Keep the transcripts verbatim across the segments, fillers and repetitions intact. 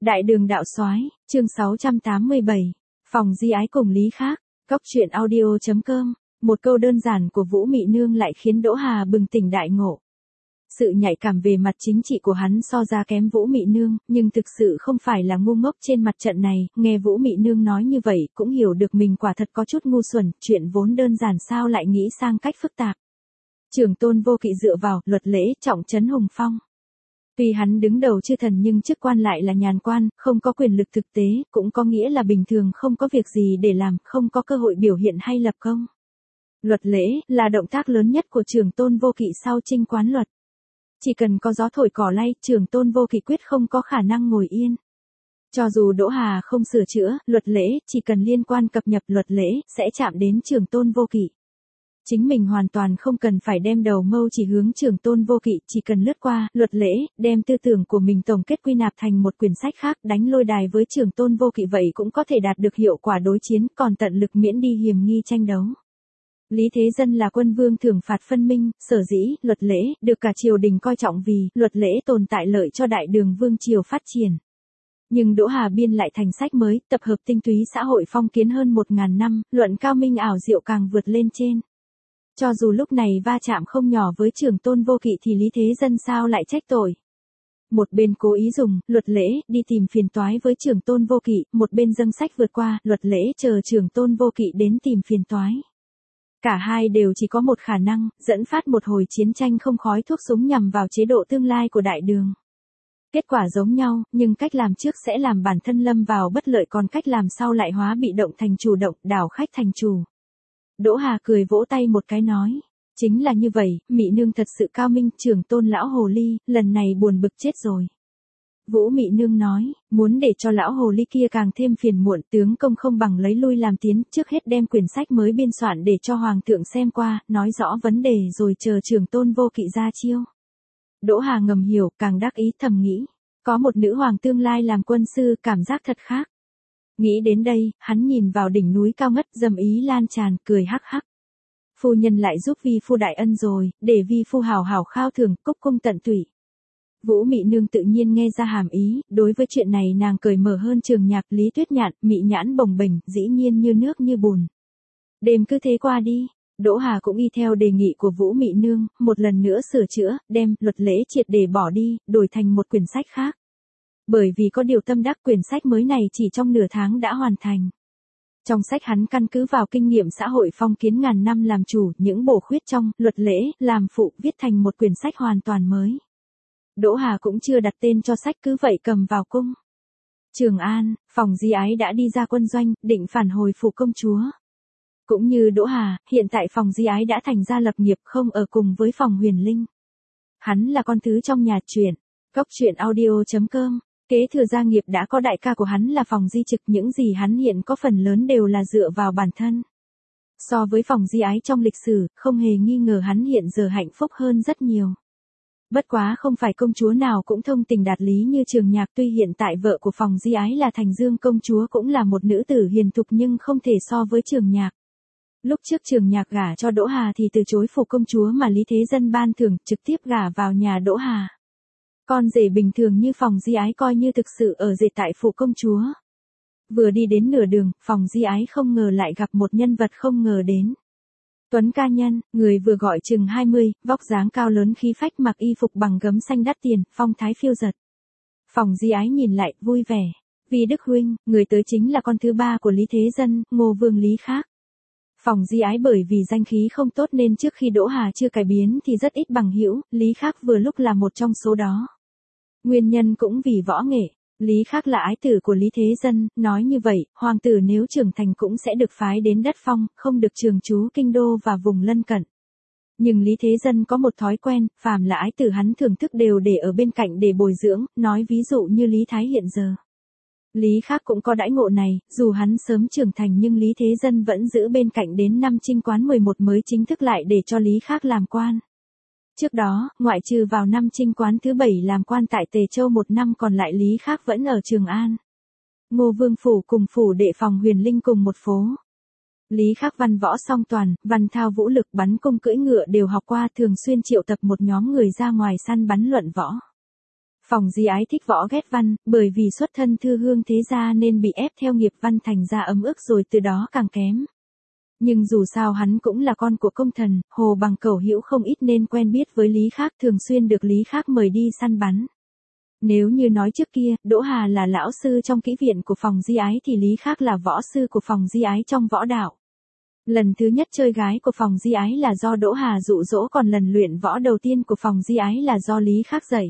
Đại đường đạo soái, chương sáu trăm tám mươi bảy, phòng di ái cùng Lý Khác, Cóc truyện audio chấm com, một câu đơn giản của Vũ Mị Nương lại khiến Đỗ Hà bừng tỉnh đại ngộ. Sự nhạy cảm về mặt chính trị của hắn so ra kém Vũ Mị Nương, nhưng thực sự không phải là ngu ngốc trên mặt trận này, nghe Vũ Mị Nương nói như vậy cũng hiểu được mình quả thật có chút ngu xuẩn, chuyện vốn đơn giản sao lại nghĩ sang cách phức tạp. Trưởng tôn Vô Kỵ dựa vào luật lễ trọng trấn hùng phong. Tuy hắn đứng đầu chư thần nhưng chức quan lại là nhàn quan, không có quyền lực thực tế, cũng có nghĩa là bình thường không có việc gì để làm, không có cơ hội biểu hiện hay lập công. Luật lễ là động tác lớn nhất của trưởng tôn Vô Kỵ sau chinh quán luật. Chỉ cần có gió thổi cỏ lay, trưởng tôn Vô Kỵ quyết không có khả năng ngồi yên. Cho dù Đỗ Hà không sửa chữa, luật lễ, chỉ cần liên quan cập nhập luật lễ, sẽ chạm đến trưởng tôn Vô Kỵ. Chính mình hoàn toàn không cần phải đem đầu mâu chỉ hướng trưởng tôn Vô Kỵ, chỉ cần lướt qua luật lễ, đem tư tưởng của mình tổng kết quy nạp thành một quyển sách khác, đánh lôi đài với trưởng tôn Vô Kỵ vậy cũng có thể đạt được hiệu quả đối chiến, còn tận lực miễn đi hiểm nghi tranh đấu. Lý Thế Dân là quân vương thưởng phạt phân minh, sở dĩ, luật lễ, được cả triều đình coi trọng vì, luật lễ tồn tại lợi cho đại đường vương triều phát triển. Nhưng Đỗ Hà biên lại thành sách mới, tập hợp tinh túy xã hội phong kiến hơn một ngàn năm, luận cao minh ảo diệu càng vượt lên trên. Cho dù lúc này va chạm không nhỏ với trưởng tôn Vô Kỵ thì Lý Thế Dân sao lại trách tội. Một bên cố ý dùng luật lễ đi tìm phiền toái với trưởng tôn Vô Kỵ, một bên dâng sách vượt qua luật lễ chờ trưởng tôn Vô Kỵ đến tìm phiền toái. Cả hai đều chỉ có một khả năng, dẫn phát một hồi chiến tranh không khói thuốc súng nhằm vào chế độ tương lai của đại đường. Kết quả giống nhau, nhưng cách làm trước sẽ làm bản thân lâm vào bất lợi, còn cách làm sau lại hóa bị động thành chủ động, đảo khách thành chủ. Đỗ Hà cười vỗ tay một cái nói, chính là như vậy, Mị Nương thật sự cao minh, trưởng tôn lão hồ ly, lần này buồn bực chết rồi. Vũ Mị Nương nói, muốn để cho lão hồ ly kia càng thêm phiền muộn, tướng công không bằng lấy lui làm tiến, trước hết đem quyển sách mới biên soạn để cho hoàng thượng xem qua, nói rõ vấn đề rồi chờ trưởng tôn Vô Kỵ ra chiêu. Đỗ Hà ngầm hiểu, càng đắc ý thầm nghĩ, có một nữ hoàng tương lai làm quân sư, cảm giác thật khác. Nghĩ đến đây, hắn nhìn vào đỉnh núi cao ngất, dầm ý lan tràn, cười hắc hắc. Phu nhân lại giúp vi phu đại ân rồi, để vi phu hào hào khao thưởng, cúc cung tận tụy. Vũ Mị Nương tự nhiên nghe ra hàm ý, đối với chuyện này nàng cười mở hơn Trường Nhạc, Lý Tuyết Nhạn, Mị Nhãn bồng bềnh, dĩ nhiên như nước như bùn. Đêm cứ thế qua đi, Đỗ Hà cũng y theo đề nghị của Vũ Mị Nương, một lần nữa sửa chữa, đem luật lễ triệt để bỏ đi, đổi thành một quyển sách khác. Bởi vì có điều tâm đắc, quyển sách mới này chỉ trong nửa tháng đã hoàn thành. Trong sách hắn căn cứ vào kinh nghiệm xã hội phong kiến ngàn năm làm chủ, những bổ khuyết trong luật lễ làm phụ viết thành một quyển sách hoàn toàn mới. Đỗ Hà cũng chưa đặt tên cho sách, cứ vậy cầm vào cung. Trường An, phòng di ái đã đi ra quân doanh, định phản hồi phủ công chúa. Cũng như Đỗ Hà, hiện tại phòng di ái đã thành ra lập nghiệp, không ở cùng với phòng Huyền Linh. Hắn là con thứ trong nhà truyện, Cóc truyện audio chấm com. Kế thừa gia nghiệp đã có đại ca của hắn là phòng di trực, những gì hắn hiện có phần lớn đều là dựa vào bản thân. So với phòng di ái trong lịch sử, không hề nghi ngờ hắn hiện giờ hạnh phúc hơn rất nhiều. Bất quá không phải công chúa nào cũng thông tình đạt lý như Trường Nhạc, tuy hiện tại vợ của phòng di ái là Thành Dương công chúa cũng là một nữ tử hiền thục nhưng không thể so với Trường Nhạc. Lúc trước Trường Nhạc gả cho Đỗ Hà thì từ chối phủ công chúa mà Lý Thế Dân ban thưởng, trực tiếp gả vào nhà Đỗ Hà. Con rể bình thường như phòng di ái coi như thực sự ở rể tại phủ công chúa. Vừa đi đến nửa đường, phòng di ái không ngờ lại gặp một nhân vật không ngờ đến. Tuấn ca nhân, người vừa gọi chừng hai mươi, vóc dáng cao lớn khí phách, mặc y phục bằng gấm xanh đắt tiền, phong thái phiêu dật. Phòng di ái nhìn lại, vui vẻ. Vì Đức huynh, người tới chính là con thứ ba của Lý Thế Dân, Ngô Vương Lý Khác. Phòng di ái bởi vì danh khí không tốt nên trước khi Đỗ Hà chưa cải biến thì rất ít bằng hữu, Lý Khác vừa lúc là một trong số đó. Nguyên nhân cũng vì võ nghệ. Lý Khác là ái tử của Lý Thế Dân, nói như vậy, hoàng tử nếu trưởng thành cũng sẽ được phái đến đất phong, không được trường trú kinh đô và vùng lân cận. Nhưng Lý Thế Dân có một thói quen, phàm là ái tử hắn thưởng thức đều để ở bên cạnh để bồi dưỡng, nói ví dụ như Lý Thái hiện giờ. Lý Khác cũng có đãi ngộ này, dù hắn sớm trưởng thành nhưng Lý Thế Dân vẫn giữ bên cạnh đến năm Trinh Quán mười một mới chính thức lại để cho Lý Khác làm quan. Trước đó, ngoại trừ vào năm Trinh Quán thứ bảy làm quan tại Tề Châu một năm, còn lại Lý Khác vẫn ở Trường An. Ngô Vương phủ cùng phủ đệ phòng Huyền Linh cùng một phố. Lý Khác văn võ song toàn, văn thao vũ lực, bắn cung cưỡi ngựa đều học qua, thường xuyên triệu tập một nhóm người ra ngoài săn bắn luận võ. Phòng Di Ái thích võ ghét văn, bởi vì xuất thân thư hương thế gia nên bị ép theo nghiệp văn thành ra ấm ức rồi từ đó càng kém. Nhưng dù sao hắn cũng là con của công thần, Hồ Bằng Cẩu hữu không ít nên quen biết với Lý Khác, thường xuyên được Lý Khác mời đi săn bắn. Nếu như nói trước kia, Đỗ Hà là lão sư trong kỹ viện của Phòng Di Ái thì Lý Khác là võ sư của Phòng Di Ái trong võ đạo. Lần thứ nhất chơi gái của Phòng Di Ái là do Đỗ Hà dụ dỗ, còn lần luyện võ đầu tiên của Phòng Di Ái là do Lý Khác dạy.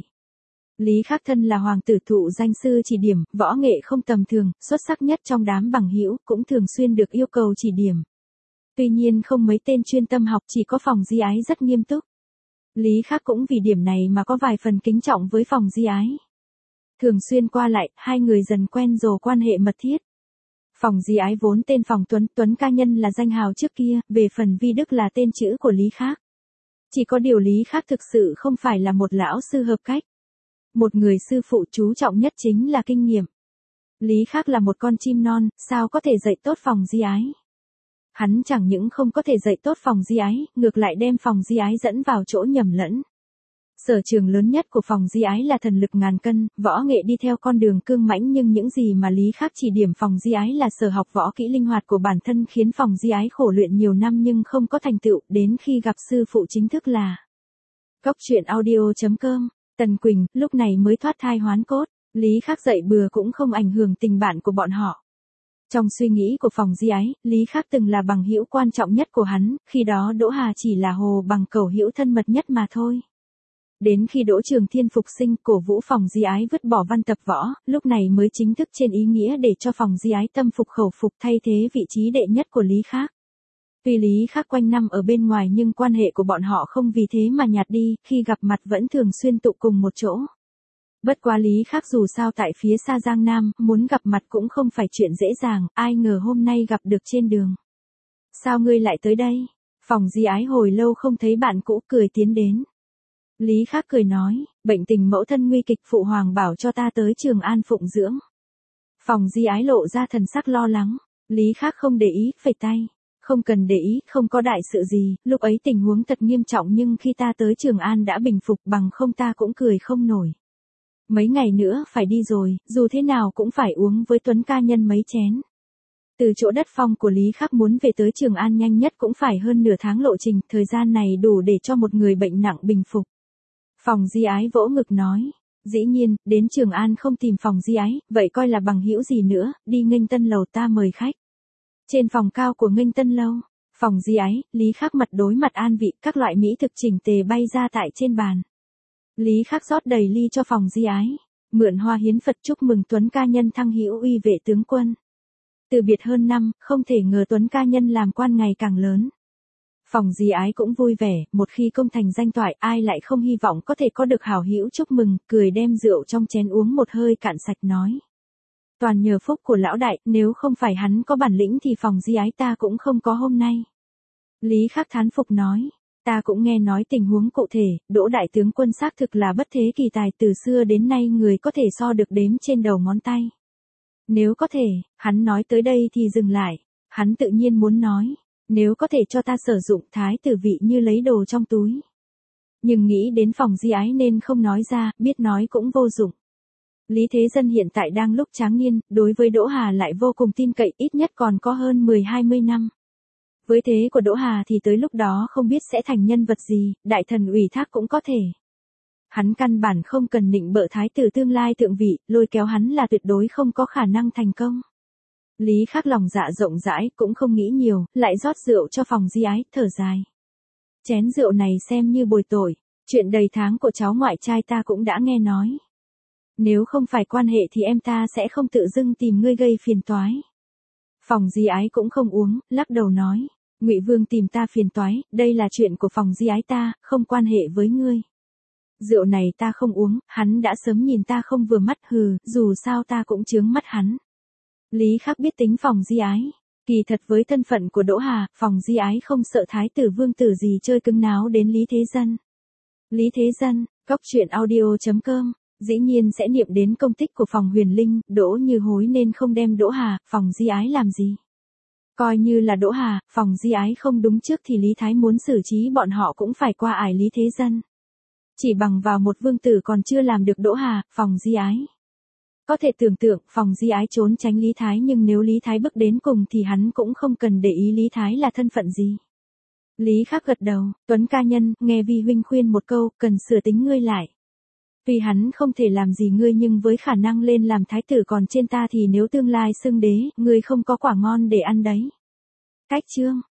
Lý Khác thân là hoàng tử thụ danh sư chỉ điểm, võ nghệ không tầm thường, xuất sắc nhất trong đám bằng hữu, cũng thường xuyên được yêu cầu chỉ điểm. Tuy nhiên không mấy tên chuyên tâm học, chỉ có Phòng Di Ái rất nghiêm túc. Lý Khác cũng vì điểm này mà có vài phần kính trọng với Phòng Di Ái. Thường xuyên qua lại, hai người dần quen rồi quan hệ mật thiết. Phòng Di Ái vốn tên Phòng Tuấn, Tuấn ca nhân là danh hào trước kia, về phần Vi Đức là tên chữ của Lý Khác. Chỉ có điều Lý Khác thực sự không phải là một lão sư hợp cách. Một người sư phụ chú trọng nhất chính là kinh nghiệm. Lý Khác là một con chim non, sao có thể dạy tốt Phòng Di Ái. Hắn chẳng những không có thể dạy tốt Phòng Di Ái, ngược lại đem Phòng Di Ái dẫn vào chỗ nhầm lẫn. Sở trường lớn nhất của Phòng Di Ái là thần lực ngàn cân, võ nghệ đi theo con đường cương mãnh, nhưng những gì mà Lý Khác chỉ điểm Phòng Di Ái là sở học võ kỹ linh hoạt của bản thân, khiến Phòng Di Ái khổ luyện nhiều năm nhưng không có thành tựu, đến khi gặp sư phụ chính thức là Cốc truyện audio chấm com, Tần Quỳnh, lúc này mới thoát thai hoán cốt, Lý Khác dạy bừa cũng không ảnh hưởng tình bạn của bọn họ. Trong suy nghĩ của Phòng Di Ái, Lý Khác từng là bằng hữu quan trọng nhất của hắn, khi đó Đỗ Hà chỉ là Hồ Bằng Cẩu hữu thân mật nhất mà thôi. Đến khi Đỗ Trường Thiên phục sinh, cổ vũ Phòng Di Ái vứt bỏ văn tập võ, lúc này mới chính thức trên ý nghĩa để cho Phòng Di Ái tâm phục khẩu phục, thay thế vị trí đệ nhất của Lý Khác. Tuy Lý Khác quanh năm ở bên ngoài nhưng quan hệ của bọn họ không vì thế mà nhạt đi, khi gặp mặt vẫn thường xuyên tụ cùng một chỗ. Bất quá Lý Khác dù sao tại phía xa Giang Nam, muốn gặp mặt cũng không phải chuyện dễ dàng, ai ngờ hôm nay gặp được trên đường. Sao ngươi lại tới đây? Phòng Di Ái hồi lâu không thấy bạn cũ, cười tiến đến. Lý Khác cười nói, bệnh tình mẫu thân nguy kịch, phụ hoàng bảo cho ta tới Trường An phụng dưỡng. Phòng Di Ái lộ ra thần sắc lo lắng, Lý Khác không để ý, phẩy tay. Không cần để ý, không có đại sự gì, lúc ấy tình huống thật nghiêm trọng nhưng khi ta tới Trường An đã bình phục, bằng không ta cũng cười không nổi. Mấy ngày nữa phải đi rồi, dù thế nào cũng phải uống với Tuấn ca nhân mấy chén. Từ chỗ đất phong của Lý Khác muốn về tới Trường An nhanh nhất cũng phải hơn nửa tháng lộ trình, thời gian này đủ để cho một người bệnh nặng bình phục. Phòng Di Ái vỗ ngực nói, dĩ nhiên, đến Trường An không tìm Phòng Di Ái, vậy coi là bằng hữu gì nữa, đi nghênh tân lầu ta mời khách. Trên phòng cao của nghênh tân lâu, Phòng Di Ái, Lý Khác mặt đối mặt an vị, các loại mỹ thực chỉnh tề bay ra tại trên bàn. Lý Khác rót đầy ly cho Phòng Di Ái, mượn hoa hiến Phật chúc mừng Tuấn ca nhân thăng hữu uy vệ tướng quân. Từ biệt hơn năm, không thể ngờ Tuấn ca nhân làm quan ngày càng lớn. Phòng Di Ái cũng vui vẻ, một khi công thành danh toại, ai lại không hy vọng có thể có được hảo hữu chúc mừng, cười đem rượu trong chén uống một hơi cạn sạch nói. Toàn nhờ phúc của lão đại, nếu không phải hắn có bản lĩnh thì Phòng Di Ái ta cũng không có hôm nay. Lý Khác thán phục nói, ta cũng nghe nói tình huống cụ thể, Đỗ đại tướng quân xác thực là bất thế kỳ tài, từ xưa đến nay người có thể so được đếm trên đầu ngón tay. Nếu có thể, hắn nói tới đây thì dừng lại, hắn tự nhiên muốn nói, nếu có thể cho ta sử dụng thái tử vị như lấy đồ trong túi. Nhưng nghĩ đến Phòng Di Ái nên không nói ra, biết nói cũng vô dụng. Lý Thế Dân hiện tại đang lúc tráng niên, đối với Đỗ Hà lại vô cùng tin cậy, ít nhất còn có hơn mười hai mươi năm. Với thế của Đỗ Hà thì tới lúc đó không biết sẽ thành nhân vật gì, đại thần ủy thác cũng có thể. Hắn căn bản không cần nịnh bợ thái tử tương lai thượng vị, lôi kéo hắn là tuyệt đối không có khả năng thành công. Lý Khác lòng dạ rộng rãi, cũng không nghĩ nhiều, lại rót rượu cho Phòng Di Ái, thở dài. Chén rượu này xem như bồi tội, chuyện đầy tháng của cháu ngoại trai ta cũng đã nghe nói. Nếu không phải quan hệ thì em ta sẽ không tự dưng tìm ngươi gây phiền toái. Phòng Di Ái cũng không uống, lắc đầu nói, Ngụy Vương tìm ta phiền toái, đây là chuyện của Phòng Di Ái ta, không quan hệ với ngươi. Rượu này ta không uống, hắn đã sớm nhìn ta không vừa mắt, hừ, dù sao ta cũng chướng mắt hắn. Lý Khác biết tính Phòng Di Ái, kỳ thật với thân phận của Đỗ Hà, Phòng Di Ái không sợ thái tử vương tử gì chơi cứng náo đến Lý Thế Dân. Lý Thế Dân, Cốc truyện audio chấm com. Dĩ nhiên sẽ niệm đến công tích của Phòng Huyền Linh, Đỗ Như Hối nên không đem Đỗ Hà, Phòng Di Ái làm gì. Coi như là Đỗ Hà, Phòng Di Ái không đúng trước thì Lý Thái muốn xử trí bọn họ cũng phải qua ải Lý Thế Dân. Chỉ bằng vào một vương tử còn chưa làm được Đỗ Hà, Phòng Di Ái. Có thể tưởng tượng Phòng Di Ái trốn tránh Lý Thái, nhưng nếu Lý Thái bước đến cùng thì hắn cũng không cần để ý Lý Thái là thân phận gì. Lý Khắc gật đầu, Tuấn ca nhân, nghe Vi huynh khuyên một câu, cần sửa tính ngươi lại. Tuy hắn không thể làm gì ngươi nhưng với khả năng lên làm thái tử còn trên ta thì nếu tương lai xưng đế, ngươi không có quả ngon để ăn đấy. Cách chương